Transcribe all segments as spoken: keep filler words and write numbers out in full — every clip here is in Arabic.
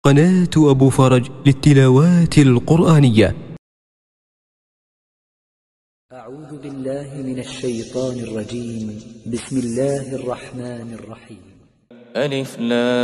قناة أبو فرج للتلاوات القرآنية. أعوذ بالله من الشيطان الرجيم. بسم الله الرحمن الرحيم. ألف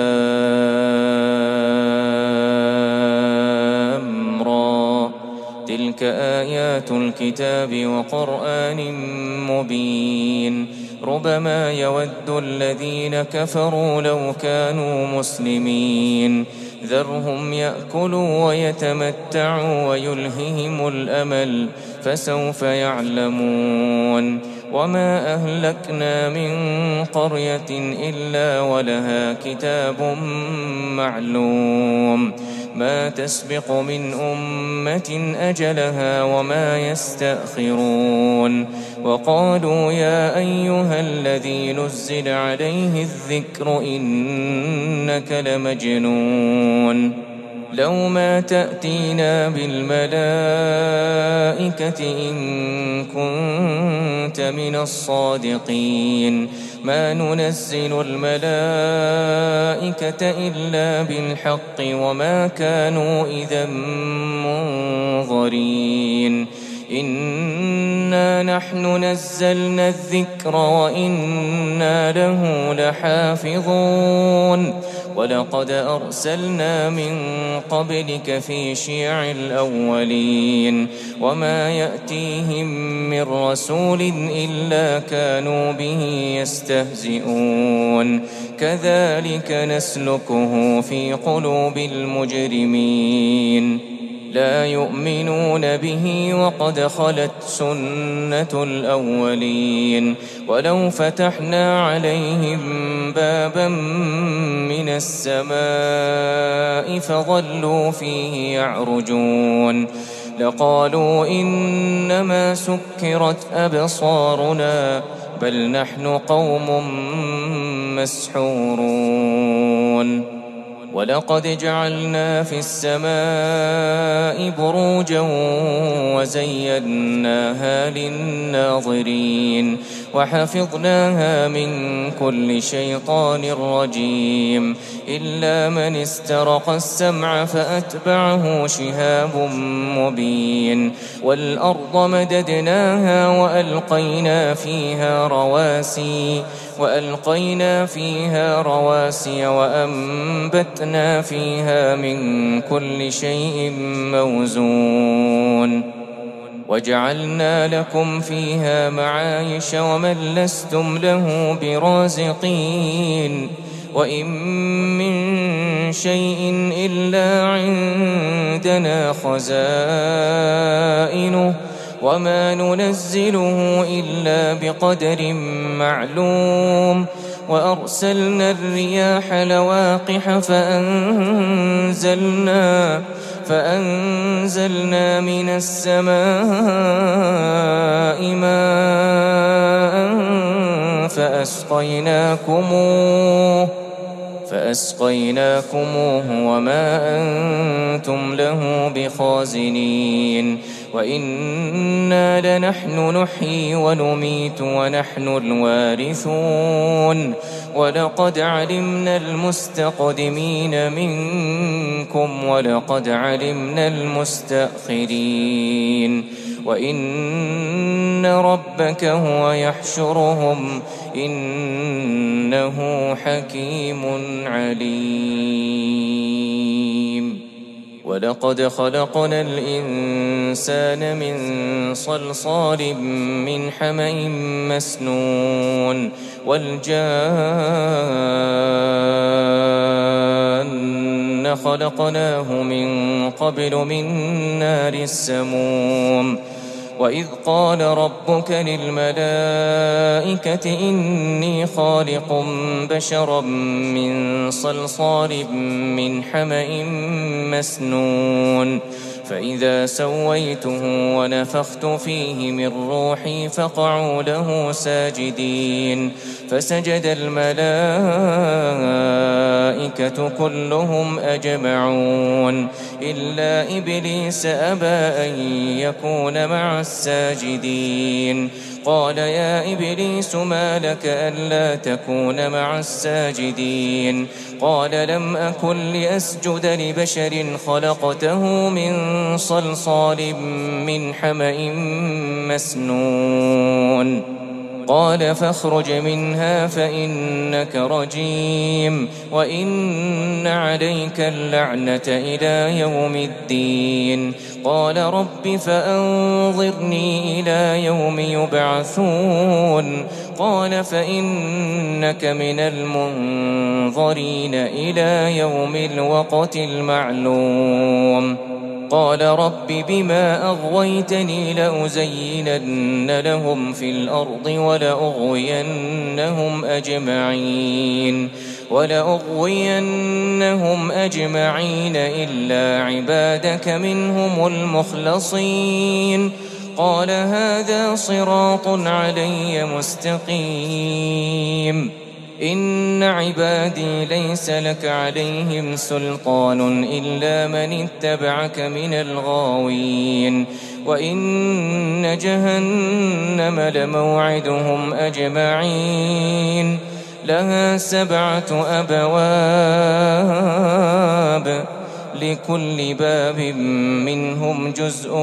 لام را، تلك آيات الكتاب وقرآن مبين. ربما يود الذين كفروا لو كانوا مسلمين. ذرهم يأكلوا ويتمتعوا ويلههم الأمل، فسوف يعلمون. وما أهلكنا من قرية إلا ولها كتاب معلوم، ما تسبق من أمة أجلها وما يستأخرون. وقالوا يا أيها الذي نزل عليه الذكر إنك لمجنون، لو ما تأتينا بالملائكة إن كنت من الصادقين. ما ننزل الملائكة إلا بالحق وما كانوا إذا منظرين. إنا نحن نزلنا الذكر وإنا له لحافظون. ولقد أرسلنا من قبلك في شيع الأولين، وما يأتيهم من رسول إلا كانوا به يستهزئون. كذلك نسلكه في قلوب المجرمين، لا يؤمنون به وقد خلت سنة الأولين. ولو فتحنا عليهم بابا من السماء فظلوا فيه يعرجون لقالوا إنما سكرت أبصارنا بل نحن قوم مسحورون. ولقد جعلنا في السماء بروجا وزيناها للناظرين وحفظناها من كل شيطان رجيم إلا من استرق السمع فأتبعه شهاب مبين. والأرض مددناها وألقينا فيها رواسي وألقينا فيها رواسي وأنبتنا فيها من كل شيء موزون. وجعلنا لكم فيها معايش ومن لستم له برازقين. وإن من شيء إلا عندنا خزائنه وما ننزله إلا بقدر معلوم. وأرسلنا الرياح لواقح فأنزلنا فأنزلنا من السماء ماء فأسقيناكموه فأسقيناكموه وما أنتم له بخازنين. وإنا لنحن نحيي ونميت ونحن الوارثون. ولقد علمنا المستقدمين منكم ولقد علمنا المستأخرين. وإن ربك هو يحشرهم إنه حكيم عليم. ولقد خلقنا الإنسان من صلصال من حمأ مسنون والجان خلقناه من قبل من نار السموم. وإذ قال ربك للملائكة إني خالق بشرا من صلصال من حمأ مسنون فإذا سويته ونفخت فيه من روحي فقعوا له ساجدين. فسجد الملائكة كلهم أجمعون إلا إبليس أبى أن يكون مع الساجدين. قال يا إبليس ما لك ألا تكون مع الساجدين قال لم أكن لأسجد لبشر خلقته من صلصال من حمأ مسنون قال فاخرج منها فإنك رجيم وإن عليك اللعنة إلى يوم الدين قال رب فأنظرني إلى يوم يبعثون قال فإنك من المنظرين إلى يوم الوقت المعلوم قال رب بما أغويتني لأزينن لهم في الأرض ولأغوينهم أجمعين ولأغوينهم أجمعين إلا عبادك منهم المخلصين قال هذا صراط علي مستقيم إن عبادي ليس لك عليهم سلطان إلا من اتبعك من الغاوين وإن جهنم لموعدهم أجمعين لها سبعة أبواب لكل باب منهم جزء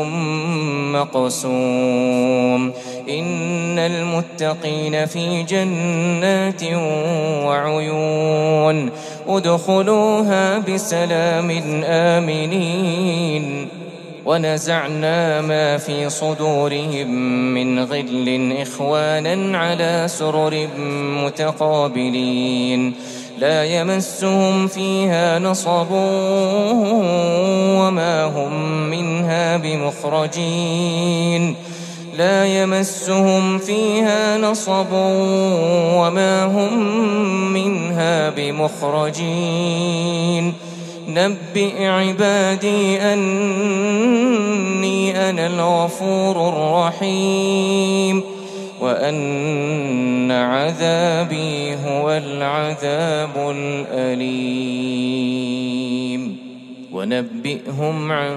مقسوم إن المتقين في جنات وعيون ادخلوها بسلام آمنين ونزعنا ما في صدورهم من غل إخوانا على سرر متقابلين لا يمسهم فيها نصب وما هم منها بمخرجين لا يمسهم فيها نصب وما هم منها بمخرجين نبئ عبادي أني أنا الغفور الرحيم وأن عذابي هو العذاب الأليم ونبئهم عن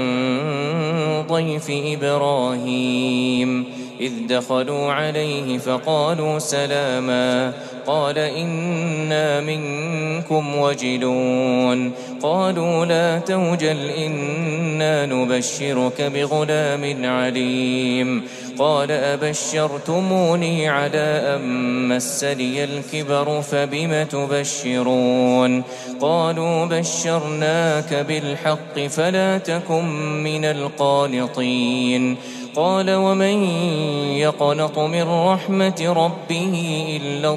ضيف إبراهيم إذ دخلوا عليه فقالوا سلاما قال إنا منكم وجلون قالوا لا توجل إنا نبشرك بغلام عليم قال أبشرتموني على أن مسني الكبر فبم تبشرون قالوا بشرناك بالحق فلا تكن من القانطين قال ومن يقنط من رحمة ربه إلا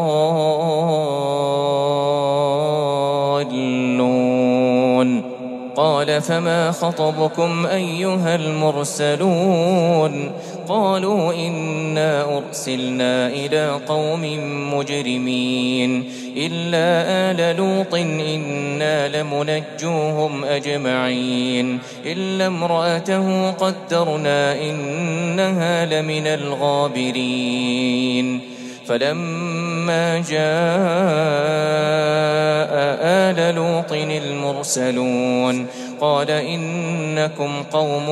الضالون قال فما خطبكم أيها المرسلون قالوا إنا أرسلنا إلى قوم مجرمين إلا آل لوط إنا لمنجوهم أجمعين إلا امرأته قدرنا إنها لمن الغابرين فلما جاء آل لوط المرسلون قال إنكم قوم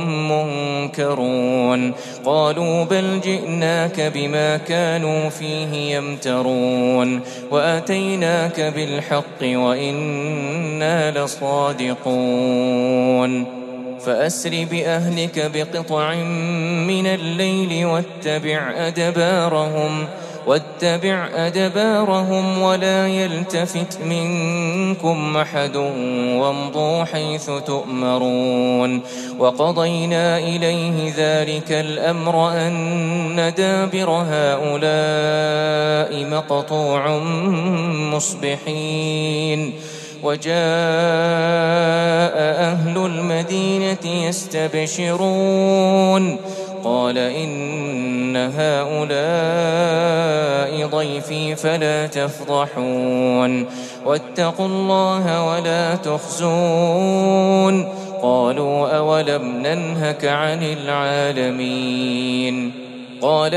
منكرون قالوا بل جئناك بما كانوا فيه يمترون وأتيناك بالحق وإنا لصادقون فأسر بأهلك بقطع من الليل واتبع أدبارهم واتبع أدبارهم ولا يلتفت منكم أحد وامضوا حيث تؤمرون وقضينا إليه ذلك الأمر أن دابر هؤلاء مقطوع مصبحين وجاء أهل المدينة يستبشرون قال إن هؤلاء ضيفي فلا تفضحون واتقوا الله ولا تخزون قالوا أولم ننهك عن العالمين قال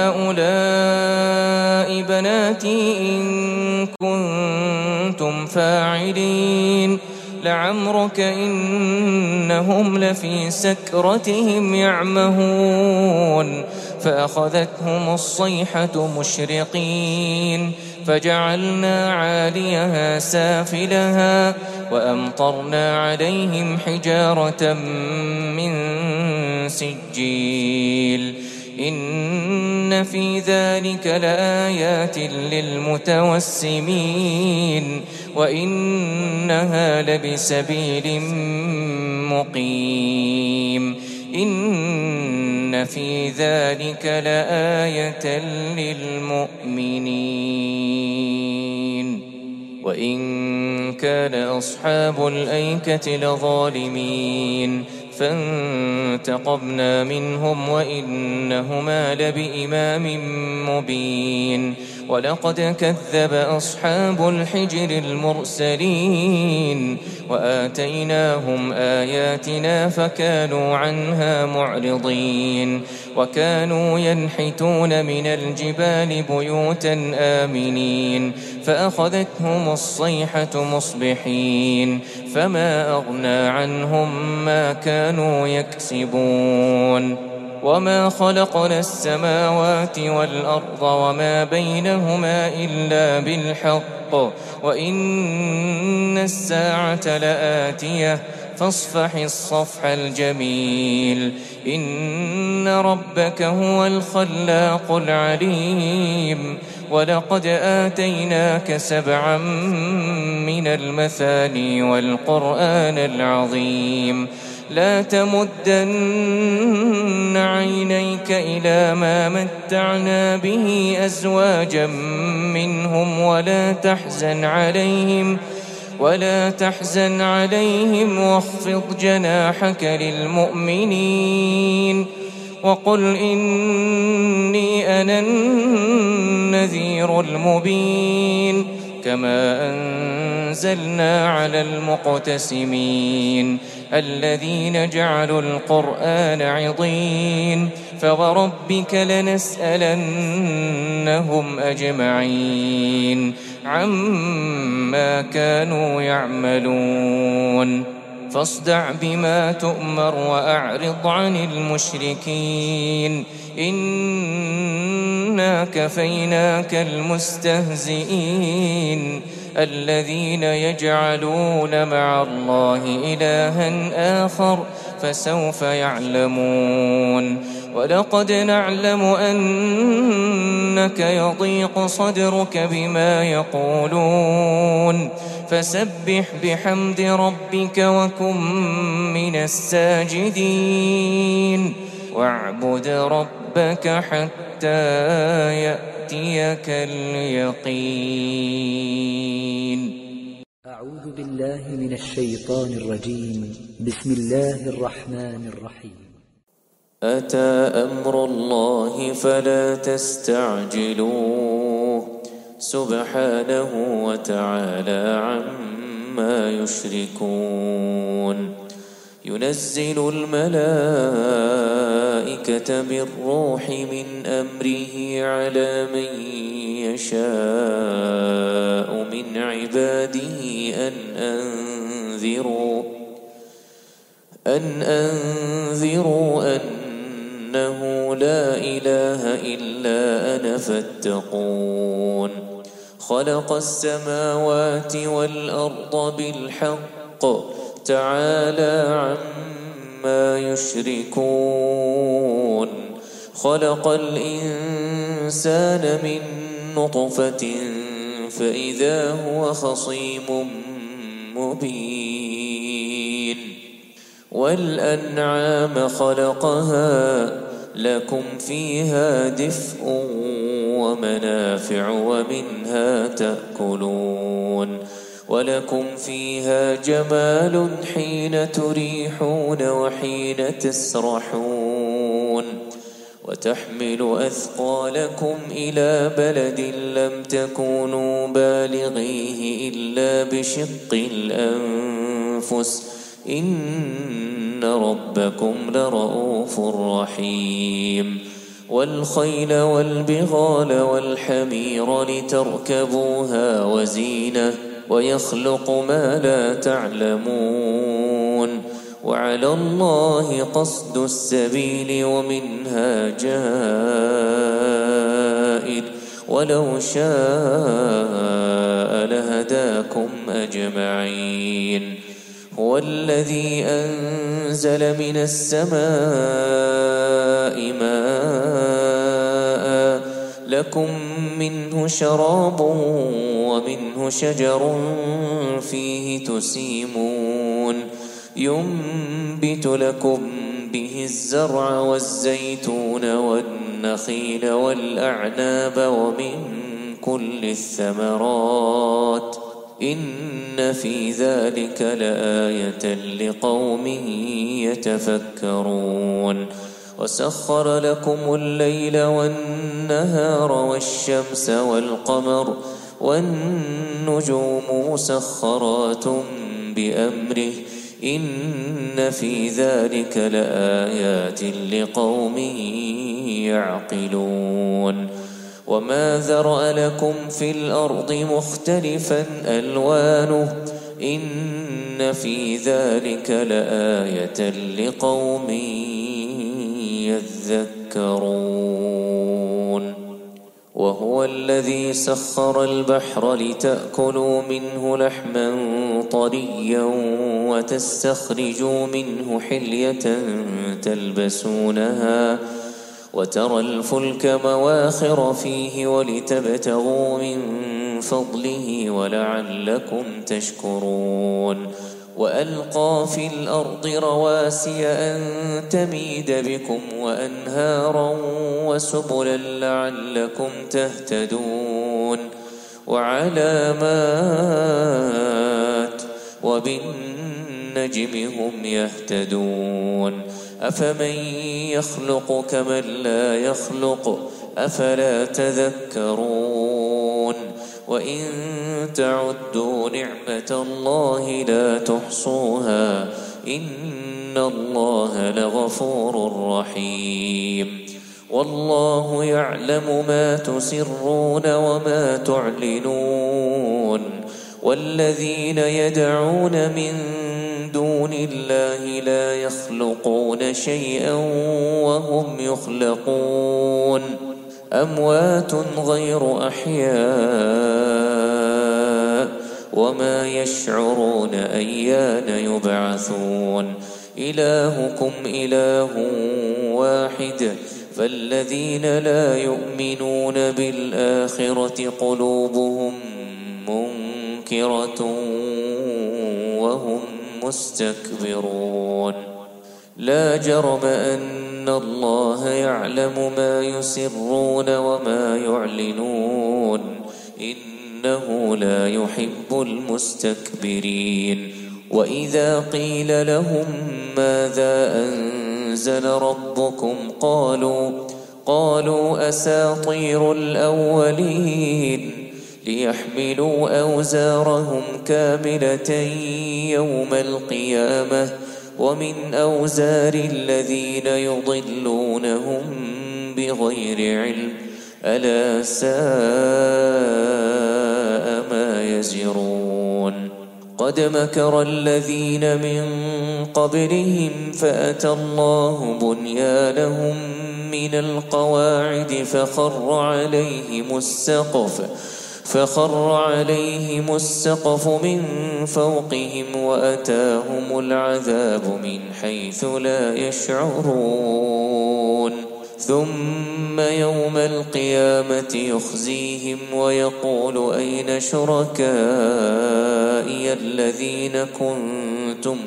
هؤلاء بناتي إن كنتم فاعلين لعمرك إنهم لفي سكرتهم يعمهون فأخذتهم الصيحة مشرقين فجعلنا عاليها سافلها وأمطرنا عليهم حجارة من سجيل إن في ذلك لآيات للمتوسمين وإنها لبسبيل مقيم إن في ذلك لآية للمؤمنين وإن كان أصحاب الأيكة لظالمين فانتقمنا منهم وإنهما لبإمام مبين ولقد كذب أصحاب الحجر المرسلين وآتيناهم آياتنا فكانوا عنها معرضين وكانوا ينحتون من الجبال بيوتا آمنين فأخذتهم الصيحة مصبحين فما أغنى عنهم ما كانوا يكسبون وما خلقنا السماوات والأرض وما بينهما إلا بالحق وإن الساعة لآتية فاصفح الصفح الجميل إن ربك هو الخلاق العليم ولقد آتيناك سبعا من المثاني والقرآن العظيم لا تمدن عينيك إلى ما متعنا به أزواجا منهم ولا تحزن عليهم ولا تحزن عليهم واخفض جناحك للمؤمنين وقل إني أنا النذير المبين كما أنزلنا على المقتسمين الذين جعلوا القرآن عضين فوربك لنسألنهم أجمعين عما كانوا يعملون فاصدع بما تؤمر وأعرض عن المشركين إنا كفيناك المستهزئين الذين يجعلون مع الله إلها آخر فسوف يعلمون ولقد نعلم أنك يضيق صدرك بما يقولون فسبح بحمد ربك وكن من الساجدين واعبد ربك حتى يأتيك اليقين. أعوذ بالله من الشيطان الرجيم. بسم الله الرحمن الرحيم. أتى أمر الله فلا تستعجلوه سبحانه وتعالى عما يشركون ينزل الملائكة بالروح من أمره على من يشاء من عباده أن أنذروا أن أنذروا أنه لا إله إلا أنا فاتقون خلق السماوات والأرض بالحق تعالى عما يشركون خلق الإنسان من نطفة فإذا هو خصيم مبين والأنعام خلقها لكم فيها دفء ومنافع ومنها تأكلون ولكم فيها جمال حين تريحون وحين تسرحون وتحمل أثقالكم إلى بلد لم تكونوا بالغيه إلا بشق الأنفس إن ربكم لرؤوف رحيم والخيل والبغال والحمير لتركبوها وزينة ويخلق ما لا تعلمون وعلى الله قصد السبيل ومنها جائر ولو شاء لهداكم أجمعين هو الذي أنزل من السماء ماء لكم منه شراب ومنه شجر فيه تسيمون ينبت لكم به الزرع والزيتون والنخيل والأعناب ومن كل الثمرات إن في ذلك لآية لقوم يتفكرون وسخر لكم الليل والنهار والشمس والقمر والنجوم مسخرات بأمره إن في ذلك لآيات لقوم يعقلون وما ذرأ لكم في الأرض مختلفا ألوانه إن في ذلك لآية لقوم يذكرون وهو الذي سخر البحر لتأكلوا منه لحما طريا وتستخرجوا منه حلية تلبسونها وترى الفلك مواخر فيه ولتبتغوا من فضله ولعلكم تشكرون وألقى في الأرض رواسي أن تميد بكم وأنهارا وسبلا لعلكم تهتدون وعلامات وبالنجم هم يهتدون أفمن يخلق كمن لا يخلق أفلا تذكرون وإن تعدوا نعمة الله لا تحصوها إن الله لغفور رحيم والله يعلم ما تسرون وما تعلنون والذين يدعون من دون الله لا يخلقون شيئا وهم يخلقون أموات غير أحياء وما يشعرون أيان يبعثون إلهكم إله واحد فالذين لا يؤمنون بالآخرة قلوبهم منكرة وهم مستكبرون لا جرم أن الله يعلم ما يسرون وما يعلنون إنه لا يحب المستكبرين وإذا قيل لهم ماذا أنزل ربكم قالوا قالوا أساطير الأولين ليحملوا أوزارهم كاملة يوم القيامة ومن أوزار الذين يضلونهم بغير علم ألا ساء ما يزرون قد مكر الذين من قبلهم فأتى الله بنيانهم من القواعد فخر عليهم السقف فخر عليهم السقف من فوقهم وأتاهم العذاب من حيث لا يشعرون ثم يوم القيامة يخزيهم ويقول أين شركائي الذين كنتم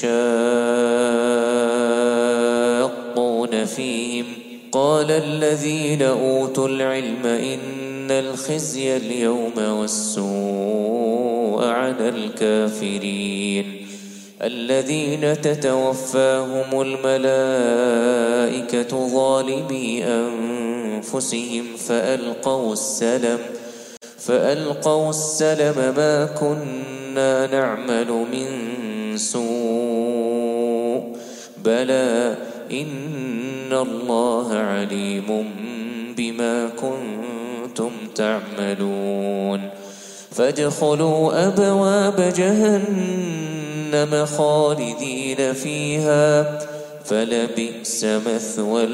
تشاقون فيهم قال الذين أوتوا العلم إن الخزي اليوم والسوء على الكافرين الذين تتوفاهم الملائكة ظالمي أنفسهم فألقوا السلم فألقوا السلم ما كنا نعمل من سوء بلى إن الله عليم بما كنتم تعملون فادخلوا أبواب جهنم جهنم خالدين فيها فلبئس مثوى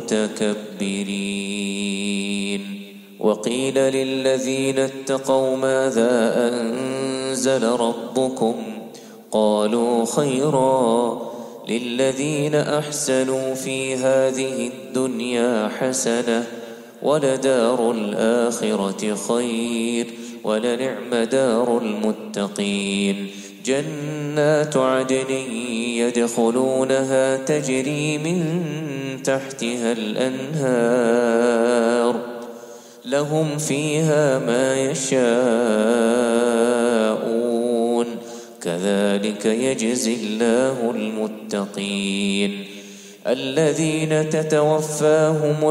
المتكبرين. وقيل للذين اتقوا ماذا أنزل ربكم قالوا خيرا للذين أحسنوا في هذه الدنيا حسنة ولدار الآخرة خير ولنعم دار المتقين. جنات عدن يدخلونها تجري من تحتها الأنهار لهم فيها ما يشاءون كذلك يجزي الله المتقين. الذين تتوفاهم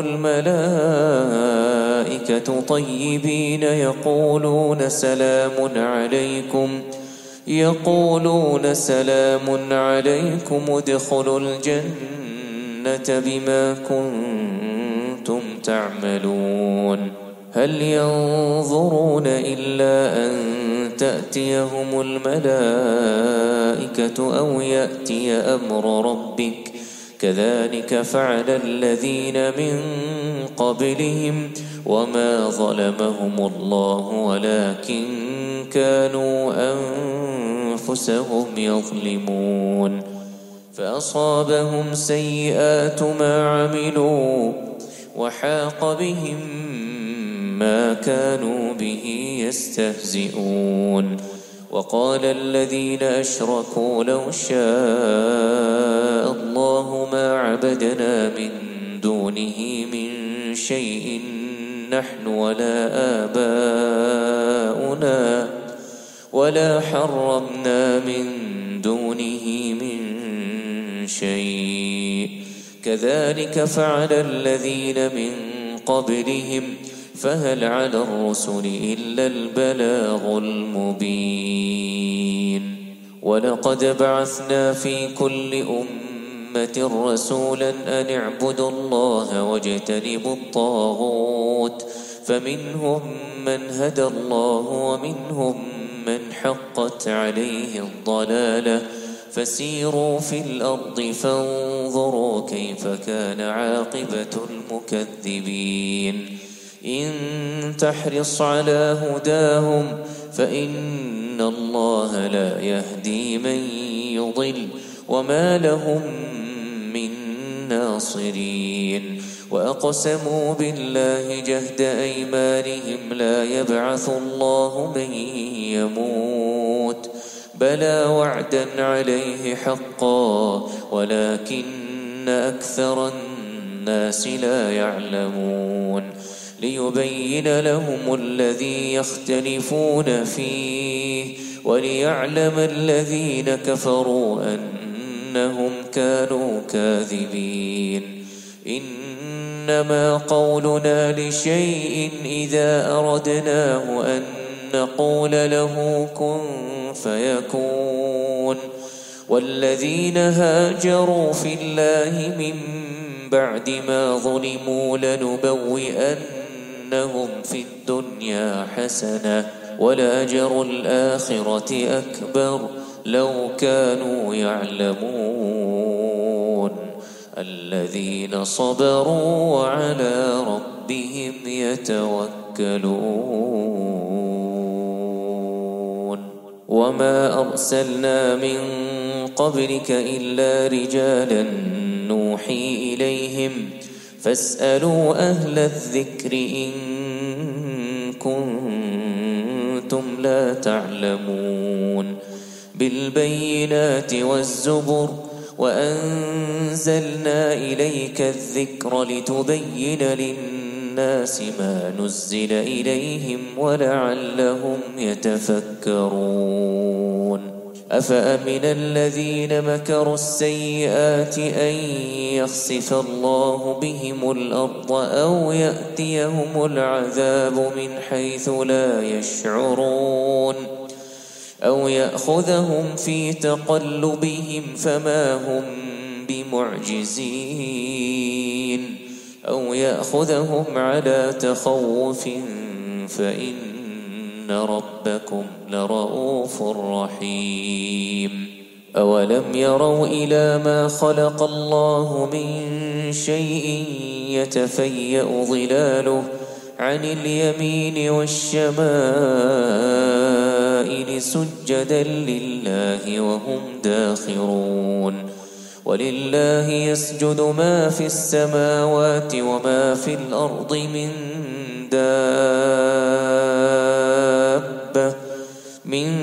الملائكة طيبين يقولون سلام عليكم يقولون سلام عليكم ادخلوا الجنة بما كنتم تعملون. هل ينظرون إلا أن تأتيهم الملائكة أو يأتي أمر ربك كذلك فعل الذين من قبلهم وما ظلمهم الله ولكن كانوا أنفسهم يظلمون. فأصابهم سيئات ما عملوا وحاق بهم ما كانوا به يستهزئون. وقال الذين أشركوا لو شاء الله ما عبدنا من دونه من شيء نحن ولا آباؤنا ولا حرمنا من دونه من شيء كذلك فعل الذين من قبلهم فهل على الرسل إلا البلاغ المبين. ولقد بعثنا في كل أمة رسولا أن اعبدوا الله واجتنبوا الطاغوت فمنهم من هدى الله ومنهم من حقت عليه الضلالة فسيروا في الأرض فانظروا كيف كان عاقبة المكذبين. إن تحرص على هداهم فإن الله لا يهدي من يضل وما لهم من ناصرين. وأقسموا بالله جهد أيمانهم لا يبعث الله من يموت بلى وعدا عليه حقا ولكن أكثر الناس لا يعلمون. ليبين لهم الذي يختلفون فيه وليعلم الذين كفروا أنهم كانوا كاذبين. إنما قولنا لشيء إذا أردناه أن نقول له كن فيكون. والذين هاجروا في الله من بعد ما ظلموا لنبوئنهم في الدنيا حسنة ولأجر الآخرة أكبر لو كانوا يعلمون. الذين صبروا وعلى ربهم يتوكلون. وما أرسلنا من قبلك إلا رجالا نوحي إليهم فاسألوا أهل الذكر إن كنتم لا تعلمون. بالبينات والزبر وأنزلنا إليك الذكر لتبين للناس ما نزل إليهم ولعلهم يتفكرون. أفأمن الذين مكروا السيئات أن يخسف الله بهم الأرض أو يأتيهم العذاب من حيث لا يشعرون أو يأخذهم في تقلبهم فما هم بمعجزين أو يأخذهم على تخوف فإن ربكم لرؤوف رحيم. أولم يروا إلى ما خلق الله من شيء يتفيأ ظلاله عن اليمين والشمائل سجدا لله وهم داخرون ولله يسجد ما في السماوات وما في الأرض من دابة من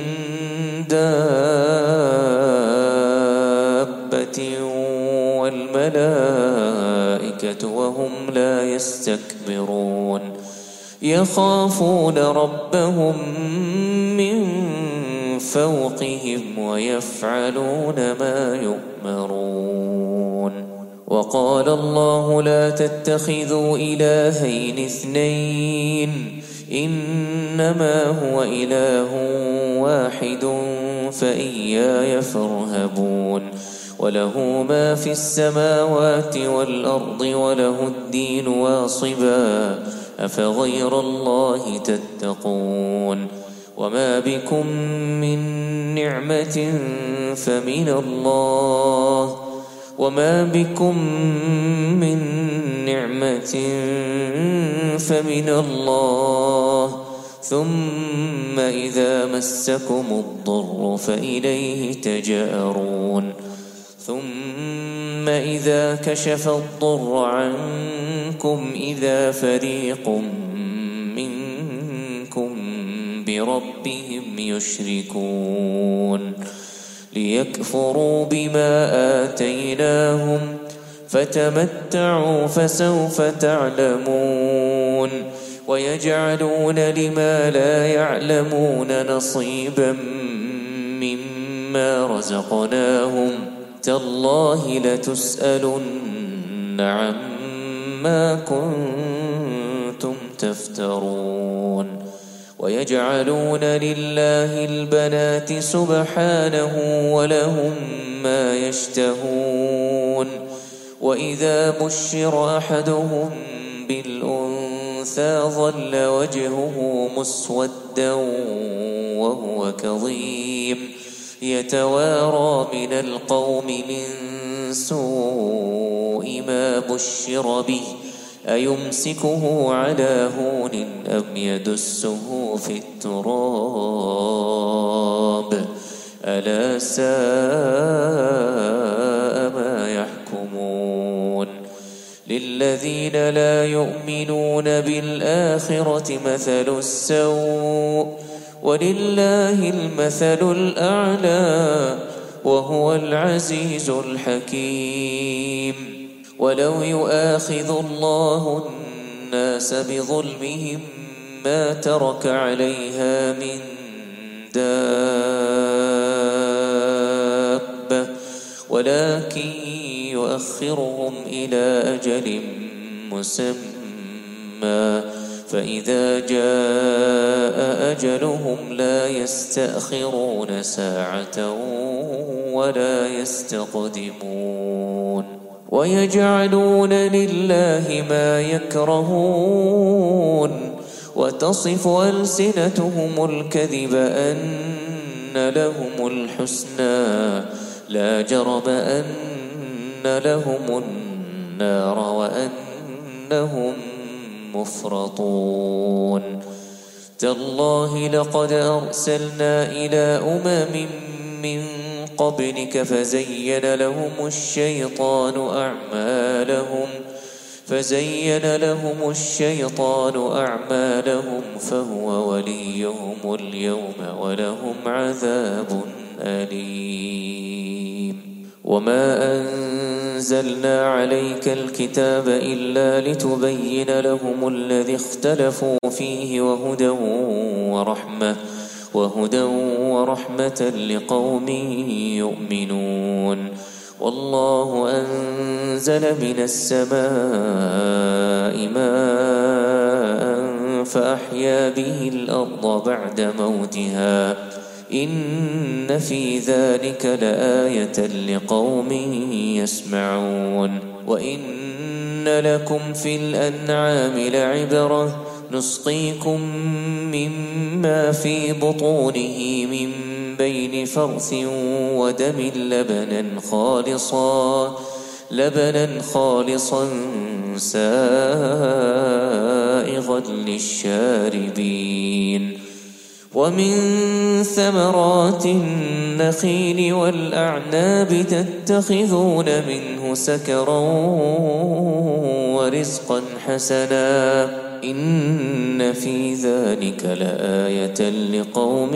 دابة والملائكة وهم لا يستكبرون يخافون ربهم من فوقهم ويفعلون ما يؤمرون وقال الله لا تتخذوا إلهين اثنين إنما هو إله واحد فإياي فارهبون وله ما في السماوات والأرض وله الدين واصبا أفغير الله تتقون وما بكم من نعمة فمن الله وما بكم من نعمة فمن الله ثم إذا مسكم الضر فإليه تجأرون ثم إذا كشف الضر عنكم إذا فريق منكم بربهم يشركون ليكفروا بما آتيناهم فتمتعوا فسوف تعلمون ويجعلون لما لا يعلمون نصيبا مما رزقناهم تالله لتسألن عما كنتم تفترون ويجعلون لله البنات سبحانه ولهم ما يشتهون وإذا بشر أحدهم بالأنثى ظل وجهه مسودا وهو كظيم يتوارى من القوم من سوء ما بشر به أيمسكه على هون أم يدسه في التراب ألا ساء ما يحكمون للذين لا يؤمنون بالآخرة مثل السوء ولله المثل الأعلى وهو العزيز الحكيم ولو يؤاخذ الله الناس بظلمهم ما ترك عليها من دابة ولكن يؤخرهم إلى أجل مسمى فإذا جاء أجلهم لا يستأخرون ساعة ولا يستقدمون ويجعلون لله ما يكرهون وتصف ألسنتهم الكذب أن لهم الحسنى لا جرم أن لهم النار وأنهم مفرطون تالله لقد أرسلنا إلى أمم من قبلك فزين لهم الشيطان أعمالهم فزين لهم الشيطان أعمالهم فهو وليهم اليوم ولهم عذاب أليم وما أنزلنا عليك الكتاب إلا لتبين لهم الذي اختلفوا فيه وهدى ورحمة وهدى ورحمة لقوم يؤمنون والله أنزل من السماء ماء فأحيا به الأرض بعد موتها إن في ذلك لآية لقوم يسمعون وإن لكم في الأنعام لعبرة نسقيكم مما في بطونه من بين فرث ودم لبنا خالصا لبنا خالصا سائغا للشاربين ومن ثمرات النخيل والأعناب تتخذون منه سكرا ورزقا حسنا إن في ذلك لآية لقوم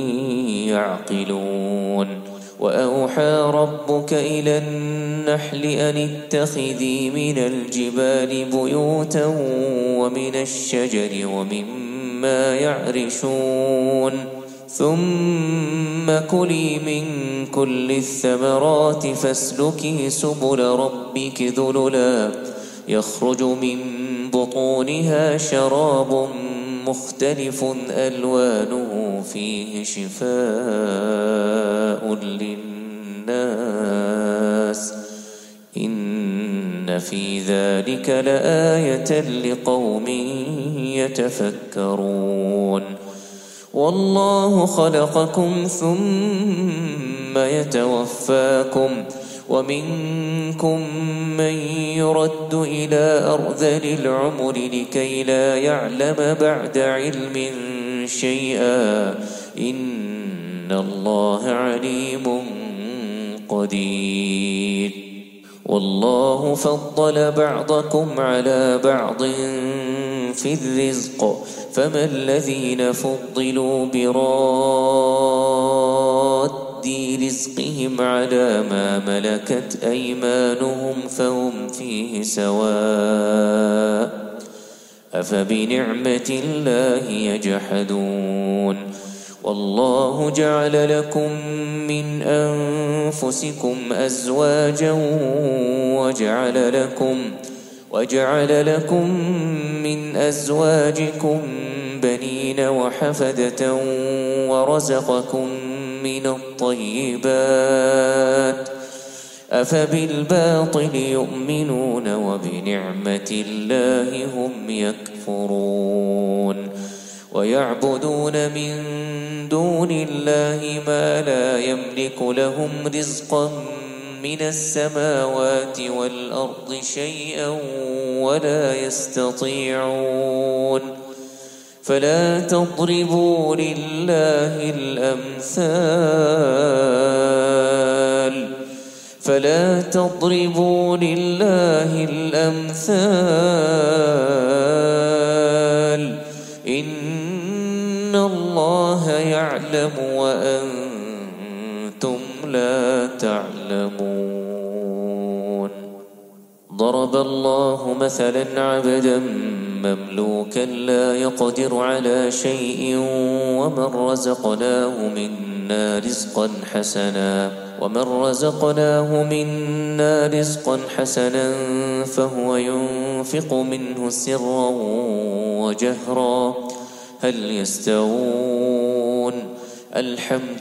يعقلون وأوحى ربك إلى النحل أن اتخذي من الجبال بيوتا ومن الشجر ومما يعرشون ثم كلي من كل الثمرات فاسلكي سبل ربك ذللا يخرج من بطونها شراب مختلف ألوانه فيه شفاء للناس إن في ذلك لآية لقوم يتفكرون والله خلقكم ثم يتوفاكم ومنكم من يرد إلى أرذل العمر لكي لا يعلم بعد علم شيئا إن الله عليم قدير والله فضل بعضكم على بعض في الرزق فما الذين فضلوا براد رزقهم على ما ملكت أيمانهم فهم فيه سواء أفبنعمة الله يجحدون والله جعل لكم من أنفسكم أزواجا وجعل لكم وجعل لكم من أزواجكم بنين وحفدة ورزقكم من الطيبات أفبالباطل يؤمنون وبنعمة الله هم يكفرون ويعبدون من دون الله ما لا يملك لهم رزقا من السماوات والأرض شيئا ولا يستطيعون فلا تضربوا لله الأمثال فلا تضربوا لله الأمثال إن الله يعلم وأنتم لا تعلمون ضرب الله مثلا عبدا مملوكا لا يقدر على شيء ومن رزقناه منا رزقا حسنا ومن رزقناه منا رزقا حسنا فهو ينفق منه سرا وجهرا هل يستوون الحمد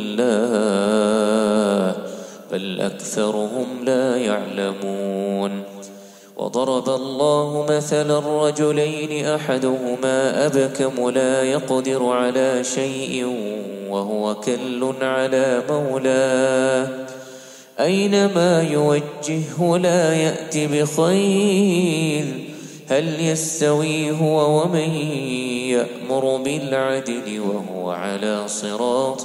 لله بل أكثرهم لا يعلمون وضرب الله مثلا رجلين أحدهما أبكم لا يقدر على شيء وهو كل على مولاه أينما يوجهه لا يأتي بخير هل يستوي هو ومن يأمر بالعدل وهو على صراط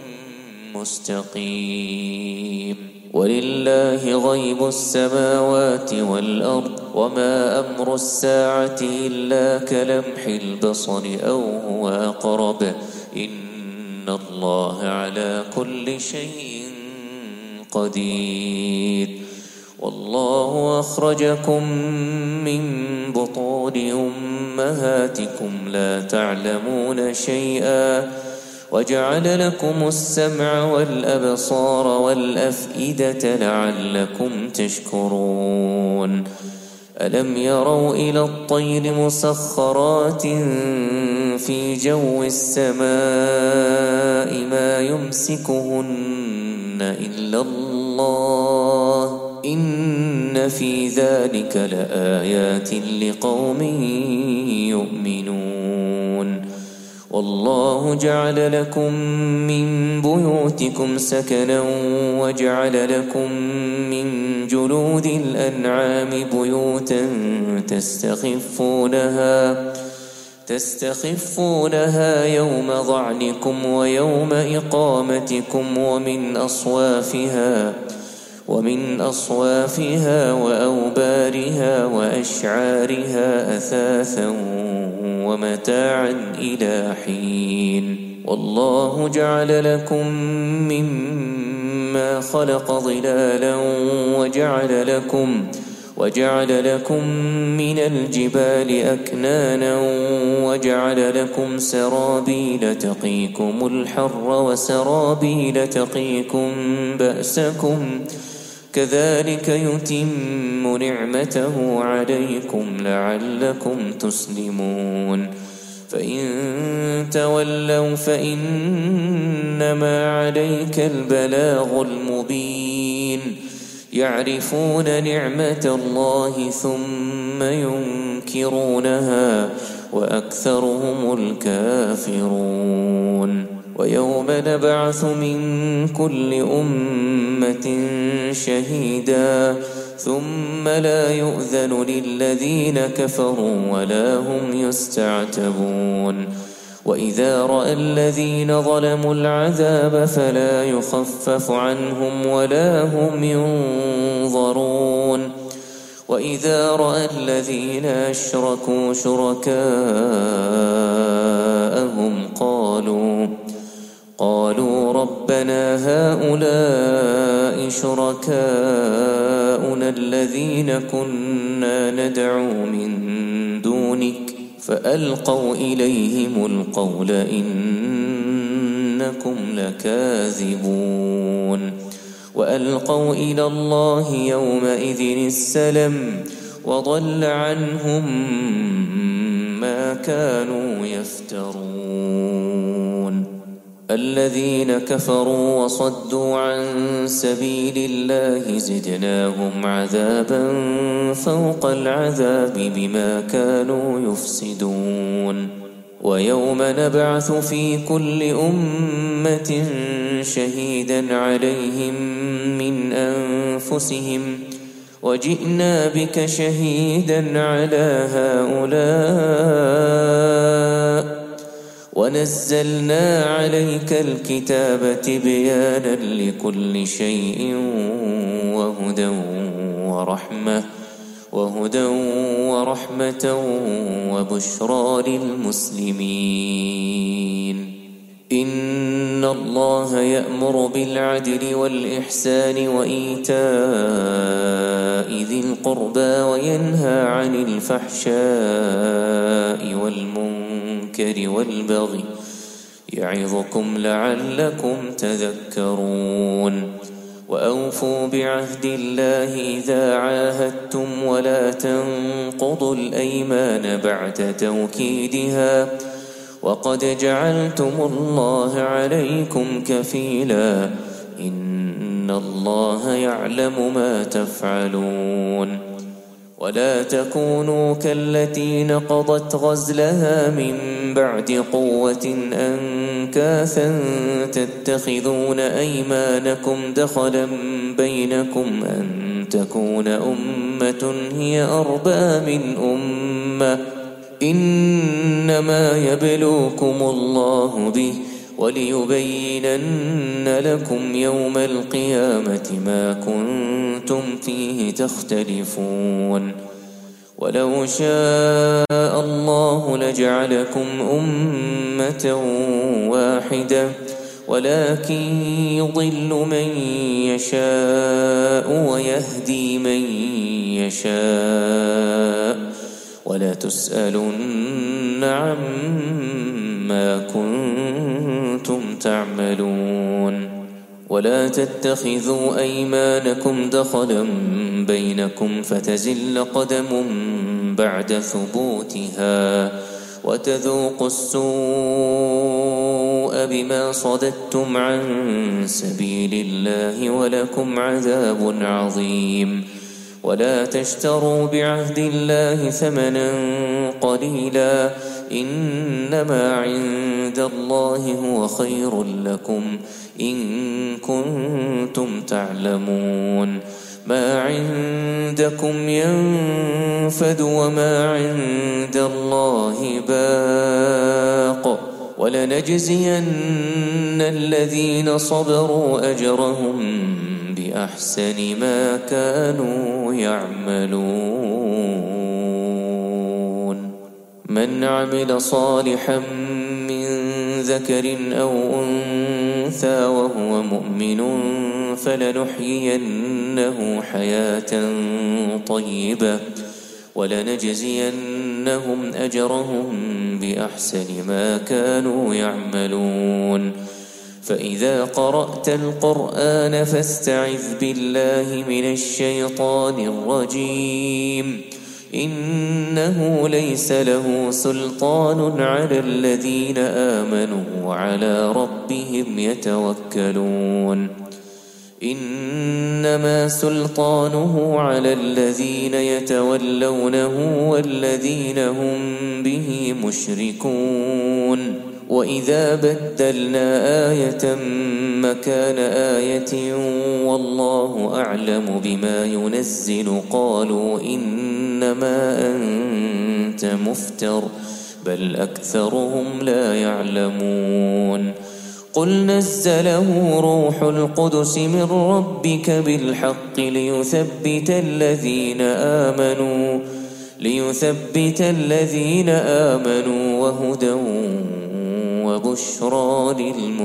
مستقيم ولله غيب السماوات والأرض وما أمر الساعة إلا كلمح البصر أو هو أقرب إن الله على كل شيء قدير والله أخرجكم من بطون أمهاتكم لا تعلمون شيئا وجعل لكم السمع والأبصار والأفئدة لعلكم تشكرون ألم يروا إلى الطير مسخرات في جو السماء ما يمسكهن إلا الله إن في ذلك لآيات لقوم يؤمنون والله جعل لكم من بيوتكم سكنا وجعل لكم من جلود الأنعام بيوتا تستخفونها تستخفونها يوم ظعنكم ويوم إقامتكم ومن أصوافها ومن أصوافها وأوبارها وأشعارها أثاثا ومتاعا إلى حين والله جعل لكم مما خلق ظلالا وجعل لكم وجعل لكم من الجبال أكنانا وجعل لكم سرابيل تقيكم الحر وسرابيل تقيكم بأسكم كذلك يتم نعمته عليكم لعلكم تسلمون فإن تولوا فإنما عليك البلاغ المبين يعرفون نعمة الله ثم ينكرونها وأكثرهم الكافرون ويوم نبعث من كل أمة شهيدا ثم لا يؤذن للذين كفروا ولا هم يستعتبون وإذا رأى الذين ظلموا العذاب فلا يخفف عنهم ولا هم ينظرون وإذا رأى الذين أشركوا شركاءهم قالوا قالوا ربنا هؤلاء شركاؤنا الذين كنا ندعو من دونك فألقوا إليهم القول إنكم لكاذبون وألقوا إلى الله يومئذ السلم وضل عنهم ما كانوا يفترون الذين كفروا وصدوا عن سبيل الله زدناهم عذابا فوق العذاب بما كانوا يفسدون ويوم نبعث في كل أمة شهيدا عليهم من أنفسهم وجئنا بك شهيدا على هؤلاء ونزلنا عليك الكتاب تبيانا لكل شيء وهدى ورحمة وهدى ورحمة وبشرى للمسلمين إن الله يأمر بالعدل والإحسان وإيتاء ذي القربى وينهى عن الفحشاء والمنكر والبغي يعظكم لعلكم تذكرون وأوفوا بعهد الله إذا عاهدتم ولا تنقضوا الأيمان بعد توكيدها وقد جعلتم الله عليكم كفيلا إن الله يعلم ما تفعلون ولا تكونوا كالتي نقضت غزلها من بعد قوة أنكاثا تتخذون أيمانكم دخلا بينكم أن تكون أمة هي أربى من أمة إنما يبلوكم الله به وليبينن لكم يوم القيامة ما كنتم فيه تختلفون ولو شاء الله لجعلكم أمة واحدة ولكن يضل من يشاء ويهدي من يشاء ولا تسألن عما كنتم تعملون ولا تتخذوا أيمانكم دخلا بينكم فتزل قدم بعد ثبوتها وتذوقوا السوء بما صددتم عن سبيل الله ولكم عذاب عظيم ولا تشتروا بعهد الله ثمنا قليلا إنما عند الله هو خير لكم إن كنتم تعلمون ما عندكم ينفد وما عند الله باق ولنجزين الذين صبروا أجرهم بأحسن ما كانوا يعملون من عمل صالحا من ذكر أو أنثى وهو مؤمن فلنحيينه حياة طيبة ولنجزينهم أجرهم بأحسن ما كانوا يعملون فإذا قرأت القرآن فاستعذ بالله من الشيطان الرجيم إنه ليس له سلطان على الذين آمنوا وعلى ربهم يتوكلون إنما سلطانه على الذين يتولونه والذين هم به مشركون وإذا بدلنا آية مكان آية والله أعلم بما ينزل قالوا إنما أنت مفتر بل أكثرهم لا يعلمون قل نزله روح القدس من ربك بالحق ليثبت الذين آمنوا ليثبت الذين آمنوا وهدى وبشرى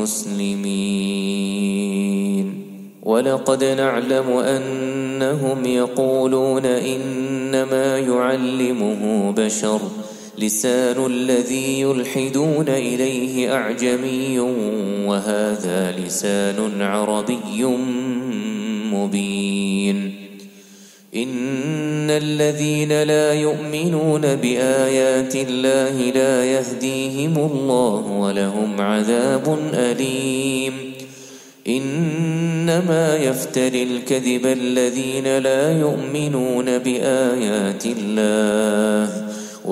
للمسلمين ولقد نعلم أنهم يقولون إنما يعلمه بشر لسان الذي يلحدون إليه أعجمي وهذا لسان عربي مبين إن الذين لا يؤمنون بآيات الله لا يهديهم الله ولهم عذاب أليم إنما يفتري الكذب الذين لا يؤمنون بآيات الله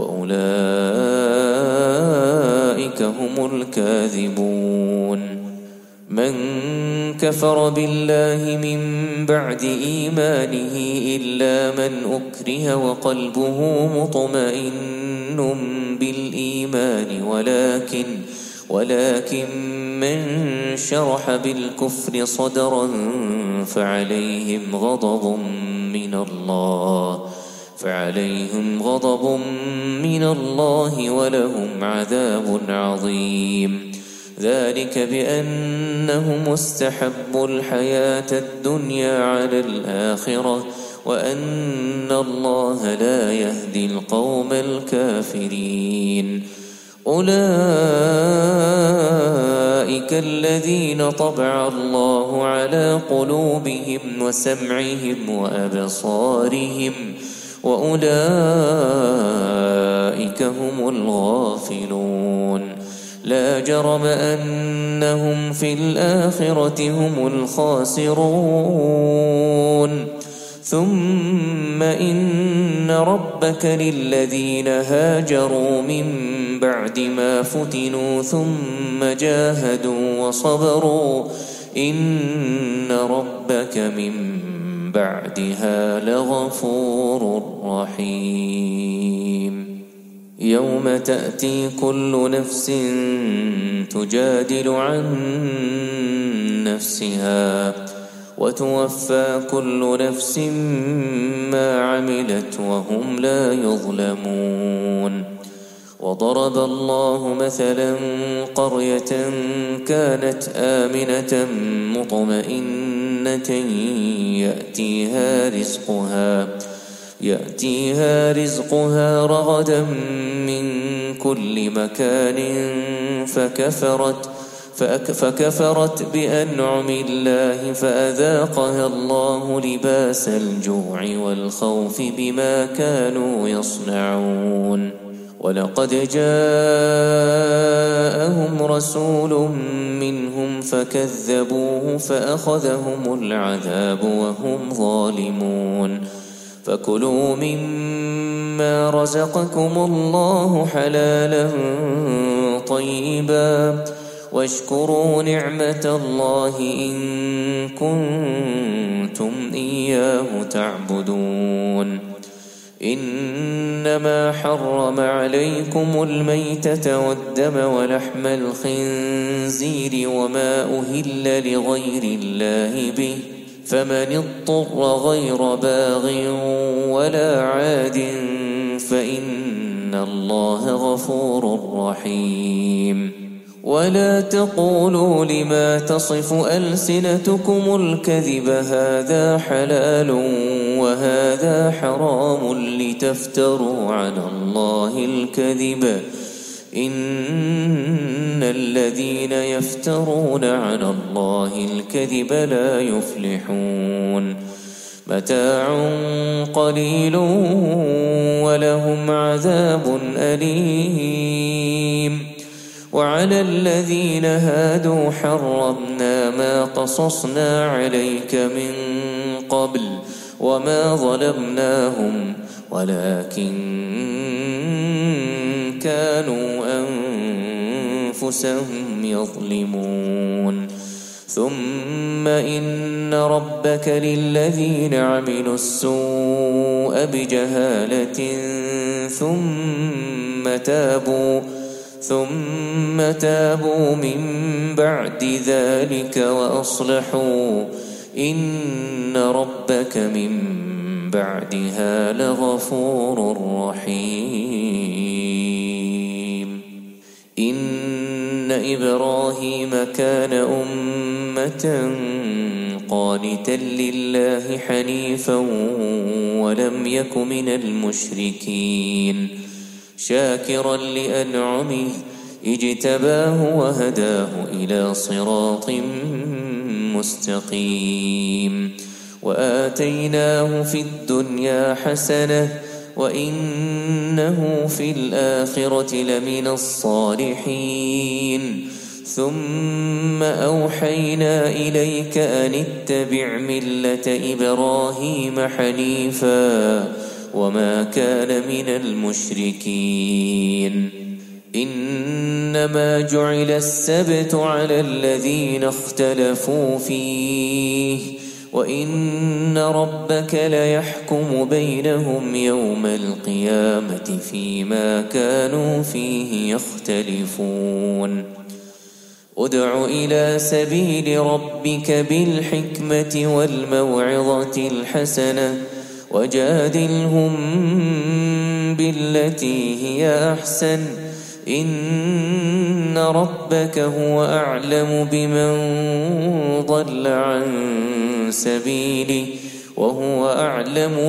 وأولئك هم الكاذبون من كفر بالله من بعد إيمانه إلا من أكره وقلبه مطمئن بالإيمان ولكن ولكن من شرح بالكفر صدرا فعليهم غضب من الله فعليهم غضب من الله ولهم عذاب عظيم ذلك بأنهم استحبوا الحياة الدنيا على الآخرة وأن الله لا يهدي القوم الكافرين أولئك الذين طبع الله على قلوبهم وسمعهم وأبصارهم وأولئك هم الغافلون لا جرم أنهم في الآخرة هم الخاسرون ثم إن ربك للذين هاجروا من بعد ما فتنوا ثم جاهدوا وصبروا إن ربك من بعدها لغفور رحيم يوم تأتي كل نفس تجادل عن نفسها وتوفى كل نفس ما عملت وهم لا يظلمون وضرب الله مثلا قرية كانت آمنة مطمئنة يأتيها رزقها يأتيها رزقها رغدا من كل مكان فكفرت فكفرت بأنعم الله فأذاقها الله لباس الجوع والخوف بما كانوا يصنعون ولقد جاءهم رسول منهم فكذبوه فأخذهم العذاب وهم ظالمون فكلوا مما مما رزقكم الله حلالا طيبا واشكروا نعمة الله إن كنتم إياه تعبدون إنما حرم عليكم الميتة والدم ولحم الخنزير وما أهل لغير الله به فمن اضطر غير باغ ولا عاد فإن الله غفور رحيم ولا تقولوا لما تصف ألسنتكم الكذب هذا حلال وهذا حرام لتفتروا على الله الكذب إن الذين يفترون على الله الكذب لا يفلحون متاع قليل ولهم عذاب أليم وعلى الذين هادوا حرمنا ما قصصنا عليك من قبل وما ظلمناهم ولكن كانوا أنفسهم يظلمون ثم إن ربك للذين عملوا السوء بجهالة ثم تابوا ثم تابوا من بعد ذلك وأصلحوا إن ربك من بعدها لغفور رحيم إن إبراهيم كان أمة قانتا لله حنيفا ولم يك من المشركين شاكرا لأنعمه اجتباه وهداه إلى صراط مستقيم وآتيناه في الدنيا حسنة وإنه في الآخرة لمن الصالحين ثم أوحينا إليك أن اتبع ملة إبراهيم حنيفا وما كان من المشركين إنما جعل السبت على الذين اختلفوا فيه وإن ربك ليحكم بينهم يوم القيامة فيما كانوا فيه يختلفون ادع إلى سبيل ربك بالحكمة والموعظة الحسنة وجادلهم بالتي هي أحسن إن ربك هو أعلم بمن ضل عن سبيله وهو أعلم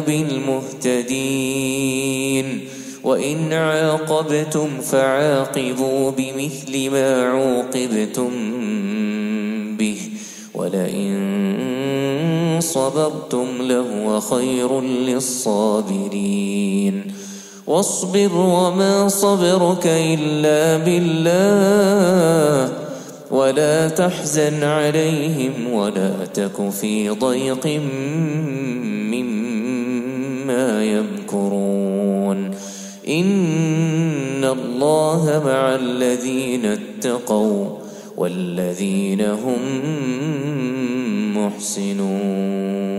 بالمهتدين وإن عاقبتم فعاقبوا بمثل ما عوقبتم به ولئن صبرتم لهو خير للصابرين واصبر وما صبرك إلا بالله ولا تحزن عليهم ولا تك في ضيق مما يمكرون إن الله مع الذين اتقوا والذين هم محسنون